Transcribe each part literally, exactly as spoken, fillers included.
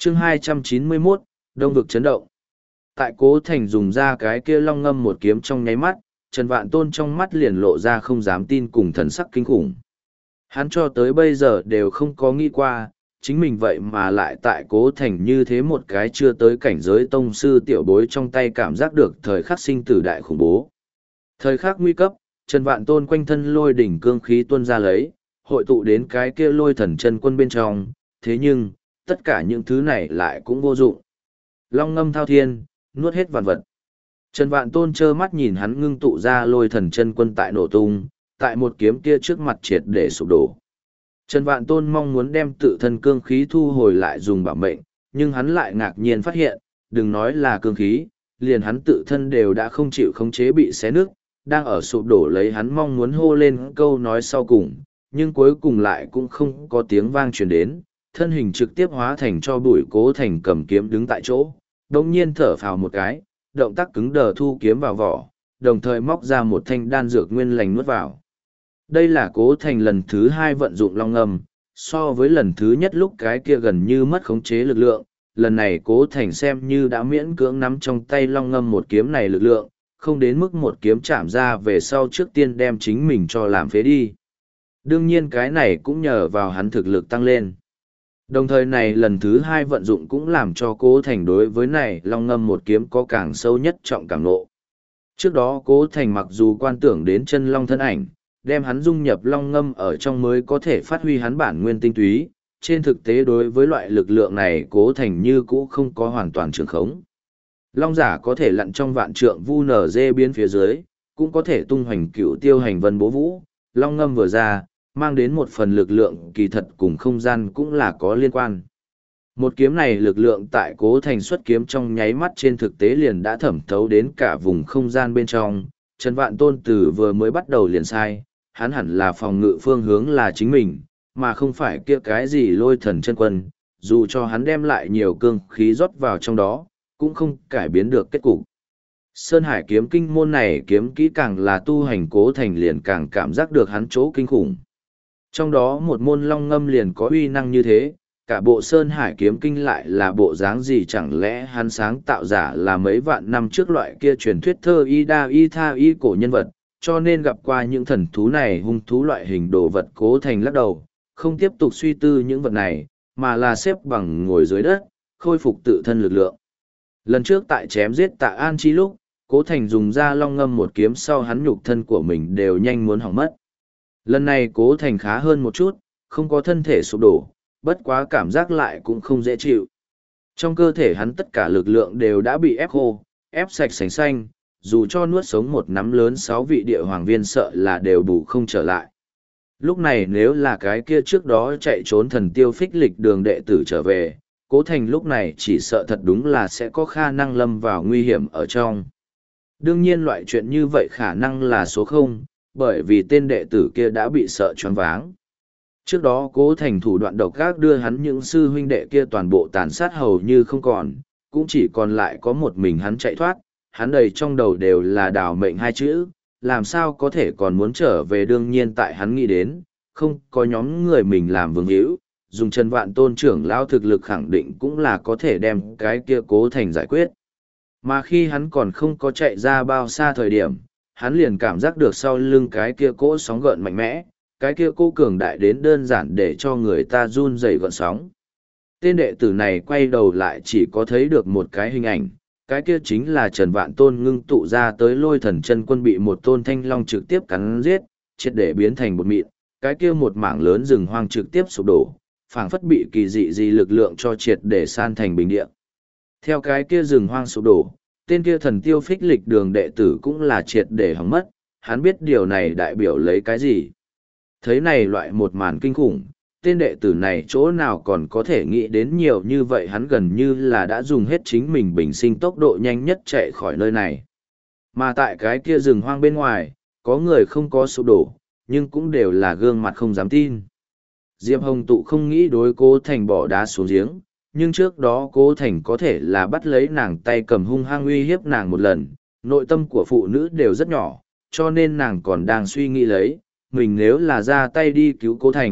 chương hai trăm chín mươi mốt, Đông vực chấn động. Tại Cố Thành dùng ra cái kia long ngâm một kiếm trong nháy mắt, Trần Vạn Tôn trong mắt liền lộ ra không dám tin cùng thần sắc kinh khủng. Hắn cho tới bây giờ đều không có nghĩ qua, chính mình vậy mà lại tại Cố Thành như thế một cái chưa tới cảnh giới tông sư tiểu bối trong tay cảm giác được thời khắc sinh tử đại khủng bố. Thời khắc nguy cấp, Trần Vạn Tôn quanh thân lôi đỉnh cương khí tuôn ra lấy, hội tụ đến cái kia lôi thần chân quân bên trong, thế nhưng, tất cả những thứ này lại cũng vô dụng. Long ngâm thao thiên, nuốt hết vạn vật. Trần Vạn Tôn trơ mắt nhìn hắn ngưng tụ ra lôi thần chân quân tại nổ tung, tại một kiếm kia trước mặt triệt để sụp đổ. Trần Vạn Tôn mong muốn đem tự thân cương khí thu hồi lại dùng bảo mệnh, nhưng hắn lại ngạc nhiên phát hiện, đừng nói là cương khí, liền hắn tự thân đều đã không chịu khống chế bị xé nứt, đang ở sụp đổ lấy hắn mong muốn hô lên câu nói sau cùng, nhưng cuối cùng lại cũng không có tiếng vang truyền đến, thân hình trực tiếp hóa thành cho bụi. Cố Thành cầm kiếm đứng tại chỗ, đồng nhiên thở phào một cái, động tác cứng đờ thu kiếm vào vỏ, đồng thời móc ra một thanh đan dược nguyên lành nuốt vào. Đây là Cố Thành lần thứ hai vận dụng long ngâm, so với lần thứ nhất lúc cái kia gần như mất khống chế lực lượng, lần này Cố Thành xem như đã miễn cưỡng nắm trong tay long ngâm một kiếm này lực lượng, không đến mức một kiếm chạm ra về sau trước tiên đem chính mình cho làm phế đi. Đương nhiên cái này cũng nhờ vào hắn thực lực tăng lên. Đồng thời này lần thứ hai vận dụng cũng làm cho Cố Thành đối với này long ngâm một kiếm có càng sâu nhất trọng cảm nộ. Trước đó Cố Thành mặc dù quan tưởng đến chân long thân ảnh, đem hắn dung nhập long ngâm ở trong mới có thể phát huy hắn bản nguyên tinh túy, trên thực tế đối với loại lực lượng này Cố Thành như cũ không có hoàn toàn trường khống. Long giả có thể lặn trong vạn trượng vu nở dê biến phía dưới, cũng có thể tung hoành cựu tiêu hành vân bố vũ, long ngâm vừa ra, mang đến một phần lực lượng kỳ thật cùng không gian cũng là có liên quan. Một kiếm này lực lượng tại Cố Thành xuất kiếm trong nháy mắt trên thực tế liền đã thẩm thấu đến cả vùng không gian bên trong, Trần Vạn Tôn từ vừa mới bắt đầu liền sai, hắn hẳn là phòng ngự phương hướng là chính mình, mà không phải kia cái gì lôi thần chân quân, dù cho hắn đem lại nhiều cương khí rót vào trong đó, cũng không cải biến được kết cục. Sơn Hải kiếm kinh môn này kiếm kỹ càng là tu hành Cố Thành liền càng cảm giác được hắn chỗ kinh khủng. Trong đó một môn long ngâm liền có uy năng như thế, cả bộ Sơn Hải kiếm kinh lại là bộ dáng gì, chẳng lẽ hắn sáng tạo giả là mấy vạn năm trước loại kia truyền thuyết thơ y đa y tha y cổ nhân vật, cho nên gặp qua những thần thú này hung thú loại hình đồ vật. Cố Thành lắc đầu, không tiếp tục suy tư những vật này, mà là xếp bằng ngồi dưới đất, khôi phục tự thân lực lượng. Lần trước tại chém giết Tạ An Chi lúc, Cố Thành dùng ra long ngâm một kiếm sau hắn nhục thân của mình đều nhanh muốn hỏng mất. Lần này Cố Thành khá hơn một chút, không có thân thể sụp đổ, bất quá cảm giác lại cũng không dễ chịu. Trong cơ thể hắn tất cả lực lượng đều đã bị ép khô, ép sạch sành xanh, dù cho nuốt sống một nắm lớn sáu vị địa hoàng viên sợ là đều bù không trở lại. Lúc này nếu là cái kia trước đó chạy trốn thần tiêu phích lịch đường đệ tử trở về, Cố Thành lúc này chỉ sợ thật đúng là sẽ có khả năng lâm vào nguy hiểm ở trong. Đương nhiên loại chuyện như vậy khả năng là số không, bởi vì tên đệ tử kia đã bị sợ choáng váng. Trước đó Cố Thành thủ đoạn độc ác đưa hắn những sư huynh đệ kia toàn bộ tàn sát hầu như không còn, cũng chỉ còn lại có một mình hắn chạy thoát, hắn đầy trong đầu đều là đào mệnh hai chữ, làm sao có thể còn muốn trở về. Đương nhiên tại hắn nghĩ đến, không có nhóm người mình làm vương hữu, dùng Trần Vạn Tôn trưởng lao thực lực khẳng định cũng là có thể đem cái kia Cố Thành giải quyết. Mà khi hắn còn không có chạy ra bao xa thời điểm, hắn liền cảm giác được sau lưng cái kia cỗ sóng gợn mạnh mẽ, cái kia cô cường đại đến đơn giản để cho người ta run rẩy gợn sóng. Tên đệ tử này quay đầu lại chỉ có thấy được một cái hình ảnh, cái kia chính là Trần Vạn Tôn ngưng tụ ra tới lôi thần chân quân bị một tôn thanh long trực tiếp cắn giết, triệt để biến thành bột mịn, cái kia một mảng lớn rừng hoang trực tiếp sụp đổ, phảng phất bị kỳ dị gì lực lượng cho triệt để san thành bình địa. Theo cái kia rừng hoang sụp đổ, tên kia thần tiêu phích lịch đường đệ tử cũng là triệt để hỏng mất, hắn biết điều này đại biểu lấy cái gì. Thấy này loại một màn kinh khủng, tên đệ tử này chỗ nào còn có thể nghĩ đến nhiều như vậy, hắn gần như là đã dùng hết chính mình bình sinh tốc độ nhanh nhất chạy khỏi nơi này. Mà tại cái kia rừng hoang bên ngoài, có người không có sụp đổ, nhưng cũng đều là gương mặt không dám tin. Diệp Hồng Tụ không nghĩ đối Cố Thành bỏ đá xuống giếng, nhưng trước đó Cố Thành có thể là bắt lấy nàng tay cầm hung hăng uy hiếp nàng một lần, nội tâm của phụ nữ đều rất nhỏ, cho nên nàng còn đang suy nghĩ lấy, mình nếu là ra tay đi cứu Cố Thành,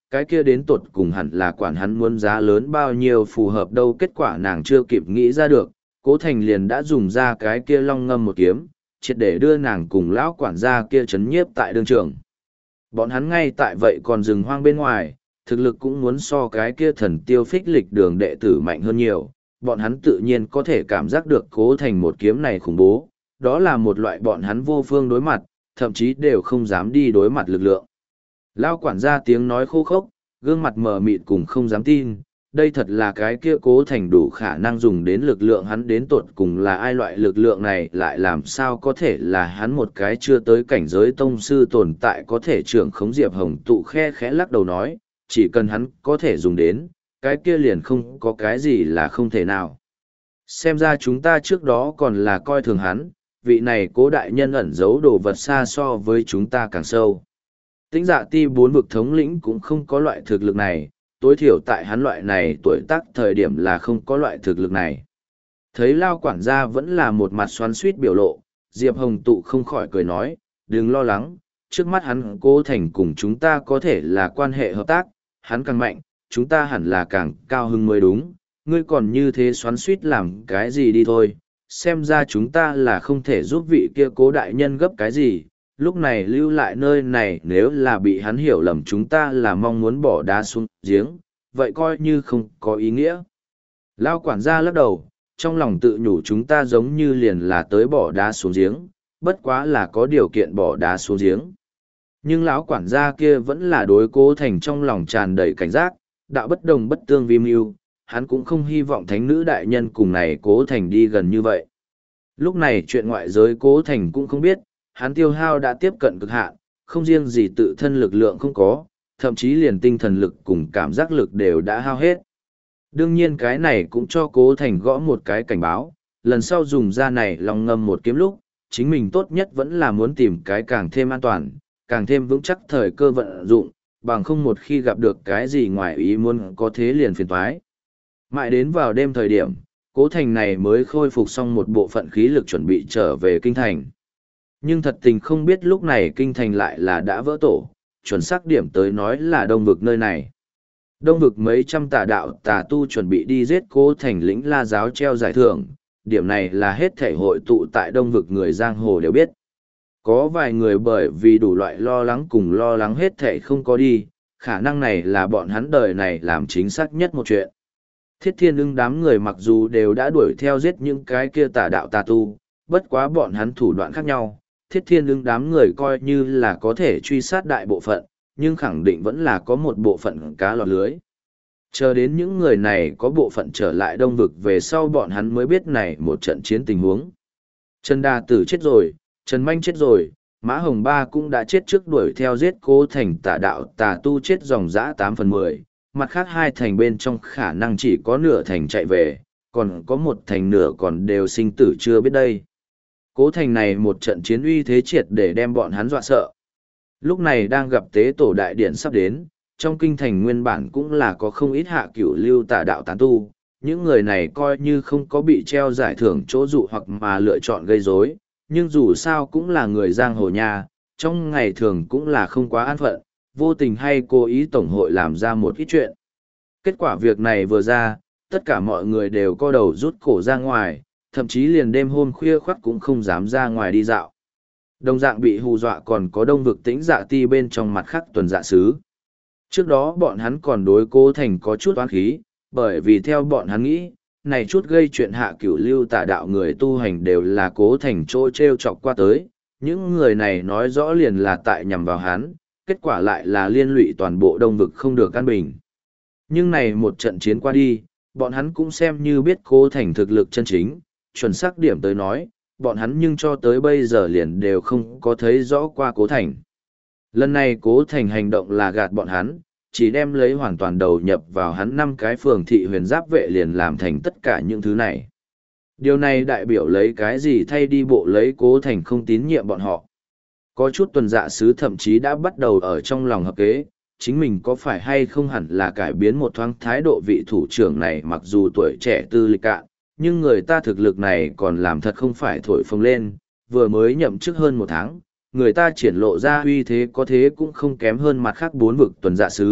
cái kia đến tột cùng hẳn là quản hắn muốn giá lớn bao nhiêu phù hợp đâu. Kết quả nàng chưa kịp nghĩ ra được, Cố Thành liền đã dùng ra cái kia long ngâm một kiếm, triệt để đưa nàng cùng lão quản gia kia chấn nhiếp tại đương trường. Bọn hắn ngay tại vậy còn rừng hoang bên ngoài, thực lực cũng muốn so cái kia thần tiêu phích lịch đường đệ tử mạnh hơn nhiều, bọn hắn tự nhiên có thể cảm giác được Cố Thành một kiếm này khủng bố, đó là một loại bọn hắn vô phương đối mặt, thậm chí đều không dám đi đối mặt lực lượng. Lao quản gia tiếng nói khô khốc, gương mặt mờ mịt cùng không dám tin, đây thật là cái kia Cố Thành đủ khả năng dùng đến lực lượng hắn đến tột cùng là ai, loại lực lượng này lại làm sao có thể là hắn một cái chưa tới cảnh giới tông sư tồn tại có thể trưởng khống. Diệp Hồng tụ khe khẽ lắc đầu nói, chỉ cần hắn có thể dùng đến, cái kia liền không có cái gì là không thể nào. Xem ra chúng ta trước đó còn là coi thường hắn, vị này Cố đại nhân ẩn giấu đồ vật xa so với chúng ta càng sâu. Tĩnh Dạ Ti bốn vực thống lĩnh cũng không có loại thực lực này, tối thiểu tại hắn loại này tuổi tác thời điểm là không có loại thực lực này. Thấy Lao quản gia vẫn là một mặt xoắn xuýt biểu lộ, Diệp Hồng tụ không khỏi cười nói, đừng lo lắng, trước mắt hắn Cố Thành cùng chúng ta có thể là quan hệ hợp tác, hắn càng mạnh, chúng ta hẳn là càng cao hứng mới đúng, ngươi còn như thế xoắn xuýt làm cái gì đi thôi, xem ra chúng ta là không thể giúp vị kia Cố đại nhân gấp cái gì, lúc này lưu lại nơi này nếu là bị hắn hiểu lầm chúng ta là mong muốn bỏ đá xuống giếng, vậy coi như không có ý nghĩa. Lao quản gia lắc đầu, trong lòng tự nhủ chúng ta giống như liền là tới bỏ đá xuống giếng, bất quá là có điều kiện bỏ đá xuống giếng. Nhưng lão quản gia kia vẫn là đối Cố Thành trong lòng tràn đầy cảnh giác, đạo bất đồng bất tương vi mưu, hắn cũng không hy vọng thánh nữ đại nhân cùng này Cố Thành đi gần như vậy. Lúc này chuyện ngoại giới Cố Thành cũng không biết, hắn tiêu hao đã tiếp cận cực hạn, không riêng gì tự thân lực lượng không có, thậm chí liền tinh thần lực cùng cảm giác lực đều đã hao hết. Đương nhiên cái này cũng cho Cố Thành gõ một cái cảnh báo, lần sau dùng ra này lòng ngâm một kiếm lúc, chính mình tốt nhất vẫn là muốn tìm cái càng thêm an toàn, càng thêm vững chắc thời cơ vận dụng, bằng không một khi gặp được cái gì ngoài ý muốn có thế liền phiền toái. Mãi đến vào đêm thời điểm, Cố Thành này mới khôi phục xong một bộ phận khí lực chuẩn bị trở về kinh thành. Nhưng thật tình không biết lúc này kinh thành lại là đã vỡ tổ, chuẩn xác điểm tới nói là đông vực nơi này. Đông vực mấy trăm tà đạo tà tu chuẩn bị đi giết Cố Thành lĩnh La giáo treo giải thưởng, điểm này là hết thể hội tụ tại đông vực người giang hồ đều biết. Có vài người bởi vì đủ loại lo lắng cùng lo lắng hết thể không có đi, khả năng này là bọn hắn đời này làm chính xác nhất một chuyện. Thiết Thiên Ưng đám người mặc dù đều đã đuổi theo giết những cái kia tà đạo tà tu, bất quá bọn hắn thủ đoạn khác nhau. Thiết Thiên Ưng đám người coi như là có thể truy sát đại bộ phận, nhưng khẳng định vẫn là có một bộ phận cá lọt lưới. Chờ đến những người này có bộ phận trở lại đông vực về sau bọn hắn mới biết này một trận chiến tình huống. Trần Đa Tử chết rồi, Trần Manh chết rồi, Mã Hồng Ba cũng đã chết trước đuổi theo giết Cố Thành tà đạo tà tu chết dòng dã tám phần mười, mặt khác hai thành bên trong khả năng chỉ có nửa thành chạy về, còn có một thành nửa còn đều sinh tử chưa biết đây. Cố Thành này một trận chiến uy thế triệt để đem bọn hắn dọa sợ. Lúc này đang gặp tế tổ đại điện sắp đến, trong kinh thành nguyên bản cũng là có không ít hạ cửu lưu tà đạo tán tu, những người này coi như không có bị treo giải thưởng chỗ dụ hoặc mà lựa chọn gây rối, nhưng dù sao cũng là người giang hồ nha, trong ngày thường cũng là không quá an phận, vô tình hay cố ý tổng hội làm ra một ít chuyện. Kết quả việc này vừa ra, tất cả mọi người đều co đầu rút cổ ra ngoài, thậm chí liền đêm hôm khuya khoắt cũng không dám ra ngoài đi dạo. Đồng dạng bị hù dọa còn có đông vực Tĩnh Dạ Ti bên trong mặt khác tuần dạ sứ. Trước đó bọn hắn còn đối Cố Thành có chút oán khí, bởi vì theo bọn hắn nghĩ, này chút gây chuyện hạ cửu lưu tà đạo người tu hành đều là Cố Thành chỗ treo chọc qua tới, những người này nói rõ liền là tại nhằm vào hắn, kết quả lại là liên lụy toàn bộ đông vực không được an bình. Nhưng này một trận chiến qua đi, bọn hắn cũng xem như biết Cố Thành thực lực chân chính, chuẩn xác điểm tới nói, bọn hắn nhưng cho tới bây giờ liền đều không có thấy rõ qua Cố Thành. Lần này Cố Thành hành động là gạt bọn hắn, chỉ đem lấy hoàn toàn đầu nhập vào hắn năm cái phường thị huyền giáp vệ liền làm thành tất cả những thứ này. Điều này đại biểu lấy cái gì thay đi bộ lấy Cố Thành không tín nhiệm bọn họ. Có chút tuần dạ sứ thậm chí đã bắt đầu ở trong lòng hợp kế, chính mình có phải hay không hẳn là cải biến một thoáng thái độ vị thủ trưởng này mặc dù tuổi trẻ tư lịch cạn, nhưng người ta thực lực này còn làm thật không phải thổi phồng lên, vừa mới nhậm chức hơn một tháng, người ta triển lộ ra uy thế có thế cũng không kém hơn mặt khác bốn vực tuần dạ sứ,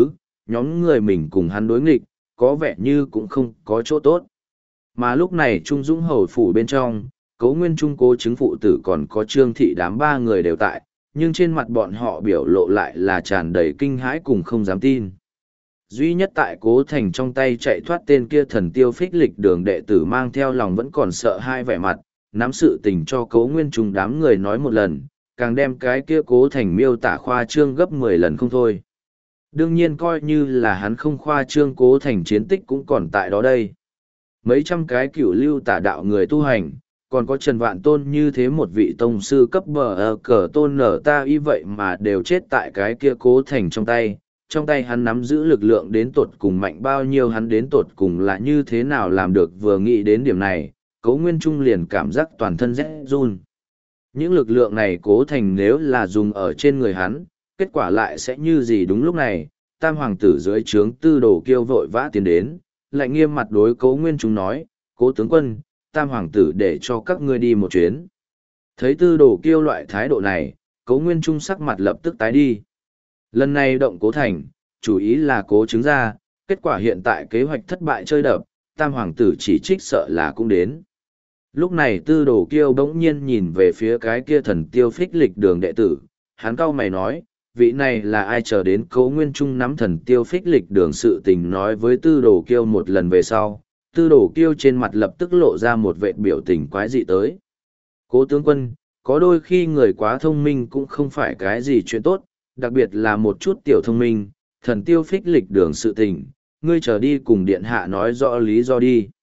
nhóm người mình cùng hắn đối nghịch, có vẻ như cũng không có chỗ tốt. Mà lúc này Trung Dũng hầu phủ bên trong, Cố Nguyên Trung cố chứng phụ tử còn có Trương Thị đám ba người đều tại, nhưng trên mặt bọn họ biểu lộ lại là tràn đầy kinh hãi cùng không dám tin. Duy nhất tại Cố Thành trong tay chạy thoát tên kia thần tiêu phích lịch đường đệ tử mang theo lòng vẫn còn sợ hai vẻ mặt, nắm sự tình cho Cố Nguyên Trung đám người nói một lần, càng đem cái kia Cố Thành miêu tả khoa trương gấp mười lần không thôi. Đương nhiên coi như là hắn không khoa trương, Cố Thành chiến tích cũng còn tại đó đây. Mấy trăm cái cửu lưu tả đạo người tu hành, còn có Trần Vạn Tôn như thế một vị tông sư cấp bờ ờ, cờ tôn nở ta y vậy mà đều chết tại cái kia Cố Thành trong tay. Trong tay hắn nắm giữ lực lượng đến tột cùng mạnh bao nhiêu, hắn đến tột cùng là như thế nào làm được. Vừa nghĩ đến điểm này, Cố Nguyên Trung liền cảm giác toàn thân rét run. Những lực lượng này Cố Thành nếu là dùng ở trên người hắn, kết quả lại sẽ như gì. Đúng lúc này, tam hoàng tử dưới trướng Tư Đồ Kiêu vội vã tiến đến, lạnh nghiêm mặt đối Cố Nguyên Trung nói, Cố tướng quân, tam hoàng tử để cho các ngươi đi một chuyến. Thấy Tư Đồ Kiêu loại thái độ này, Cố Nguyên Trung sắc mặt lập tức tái đi. Lần này động Cố Thành, chủ ý là Cố chứng ra, kết quả hiện tại kế hoạch thất bại chơi đập, tam hoàng tử chỉ trích sợ là cũng đến. Lúc này Tư Đồ Kiêu bỗng nhiên nhìn về phía cái kia thần tiêu phích lịch đường đệ tử, hắn cau mày nói, vị này là ai? Chờ đến Cố Nguyên Trung nắm thần tiêu phích lịch đường sự tình nói với Tư Đồ Kiêu một lần về sau, Tư Đồ Kiêu trên mặt lập tức lộ ra một vệt biểu tình quái dị tới. Cố tướng quân, có đôi khi người quá thông minh cũng không phải cái gì chuyện tốt, đặc biệt là một chút tiểu thông minh, thần tiêu phích lịch đường sự tình, ngươi trở đi cùng điện hạ nói rõ lý do đi.